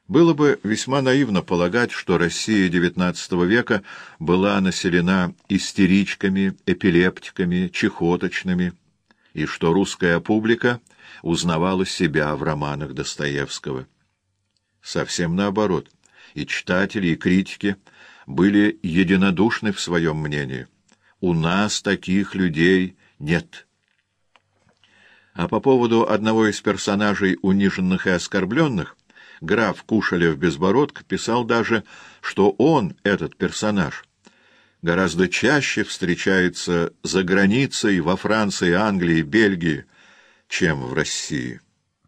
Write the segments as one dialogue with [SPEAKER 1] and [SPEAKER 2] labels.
[SPEAKER 1] Было бы весьма наивно полагать, что Россия XIX века была населена истеричками, эпилептиками, чехоточными, и что русская публика узнавала себя в романах Достоевского. Совсем наоборот, и читатели, и критики были единодушны в своем мнении. У нас таких людей нет. А по поводу одного из персонажей, униженных и оскорбленных, граф Кушелев-Безбородко писал даже, что он, этот персонаж, гораздо чаще встречается за границей, во Франции, Англии, Бельгии, чем в России.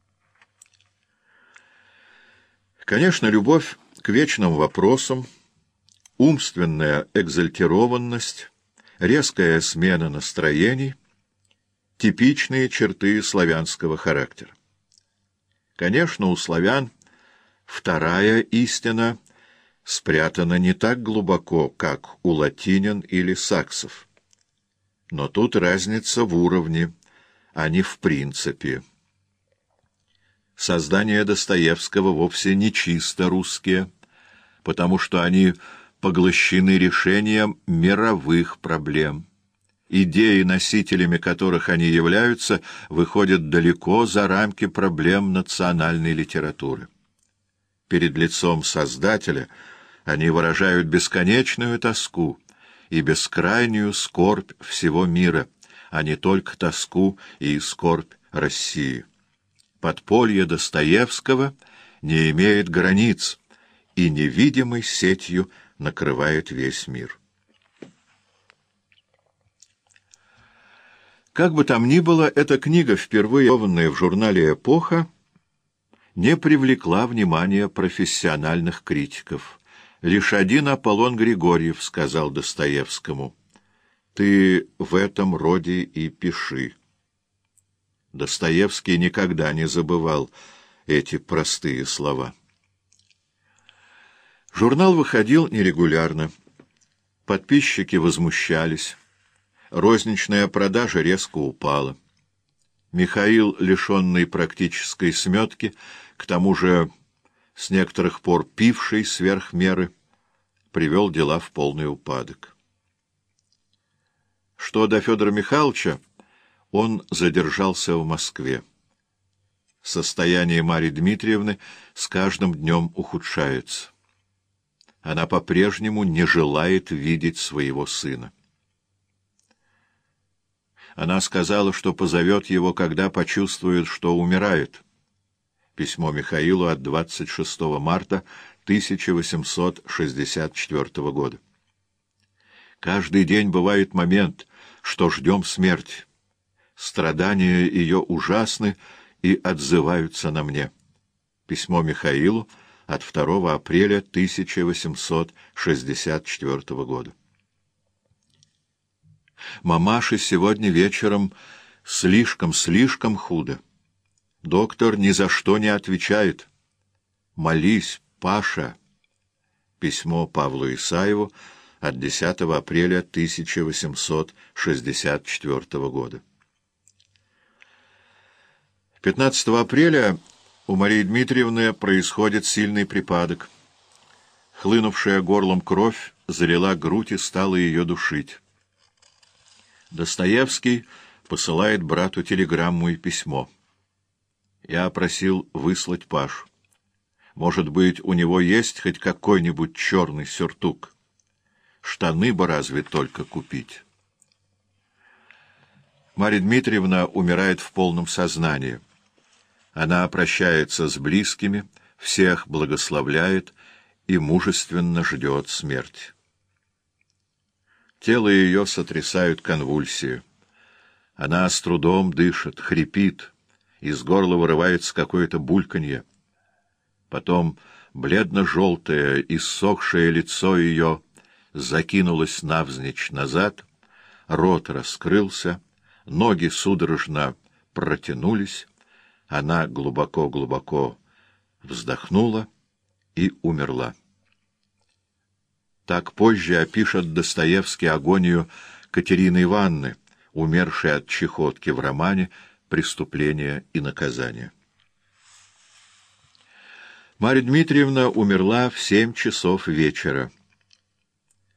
[SPEAKER 1] Конечно, любовь к вечным вопросам, умственная экзальтированность, резкая смена настроений — типичные черты славянского характера. Конечно, у славян вторая истина спрятана не так глубоко, как у латинян или саксов. Но тут разница в уровне, а не в принципе. Создания Достоевского вовсе не чисто русские, потому что они поглощены решением мировых проблем. Идеи, носителями которых они являются, выходят далеко за рамки проблем национальной литературы. Перед лицом Создателя они выражают бесконечную тоску и бескрайнюю скорбь всего мира, а не только тоску и скорбь России. Подполье Достоевского не имеет границ и невидимой сетью накрывает весь мир. Как бы там ни было, эта книга, впервые изданная в журнале «Эпоха», не привлекла внимания профессиональных критиков. Лишь один Аполлон Григорьев сказал Достоевскому: «Ты в этом роде и пиши». Достоевский никогда не забывал эти простые слова. Журнал выходил нерегулярно. Подписчики возмущались. Розничная продажа резко упала. Михаил, лишенный практической сметки, к тому же с некоторых пор пивший сверх меры, привел дела в полный упадок. Что до Федора Михайловича, он задержался в Москве. Состояние Марьи Дмитриевны с каждым днем ухудшается. Она по-прежнему не желает видеть своего сына. Она сказала, что позовет его, когда почувствует, что умирает. Письмо Михаилу от 26 марта 1864 года. Каждый день бывает момент, что ждем смерти. Страдания ее ужасны и отзываются на мне. Письмо Михаилу от 2 апреля 1864 года. Мамаше сегодня вечером слишком худо. Доктор ни за что не отвечает. Молись, Паша. Письмо Павлу Исаеву от 10 апреля 1864 года. 15 апреля у Марии Дмитриевны происходит сильный припадок. Хлынувшая горлом кровь залила грудь и стала ее душить. Достоевский посылает брату телеграмму и письмо. Я просил выслать Пашу. Может быть, у него есть хоть какой-нибудь черный сюртук. Штаны бы разве только купить. Марья Дмитриевна умирает в полном сознании. Она прощается с близкими, всех благословляет и мужественно ждет смерти. Тело ее сотрясают конвульсии. Она с трудом дышит, хрипит, из горла вырывается какое-то бульканье. Потом бледно-желтое, иссохшее лицо ее закинулось навзничь назад, рот раскрылся, ноги судорожно протянулись, она глубоко-глубоко вздохнула и умерла. Так позже опишет Достоевский агонию Катерины Ивановны, умершей от чехотки в романе «Преступление и наказание». Марья Дмитриевна умерла в 7 часов вечера.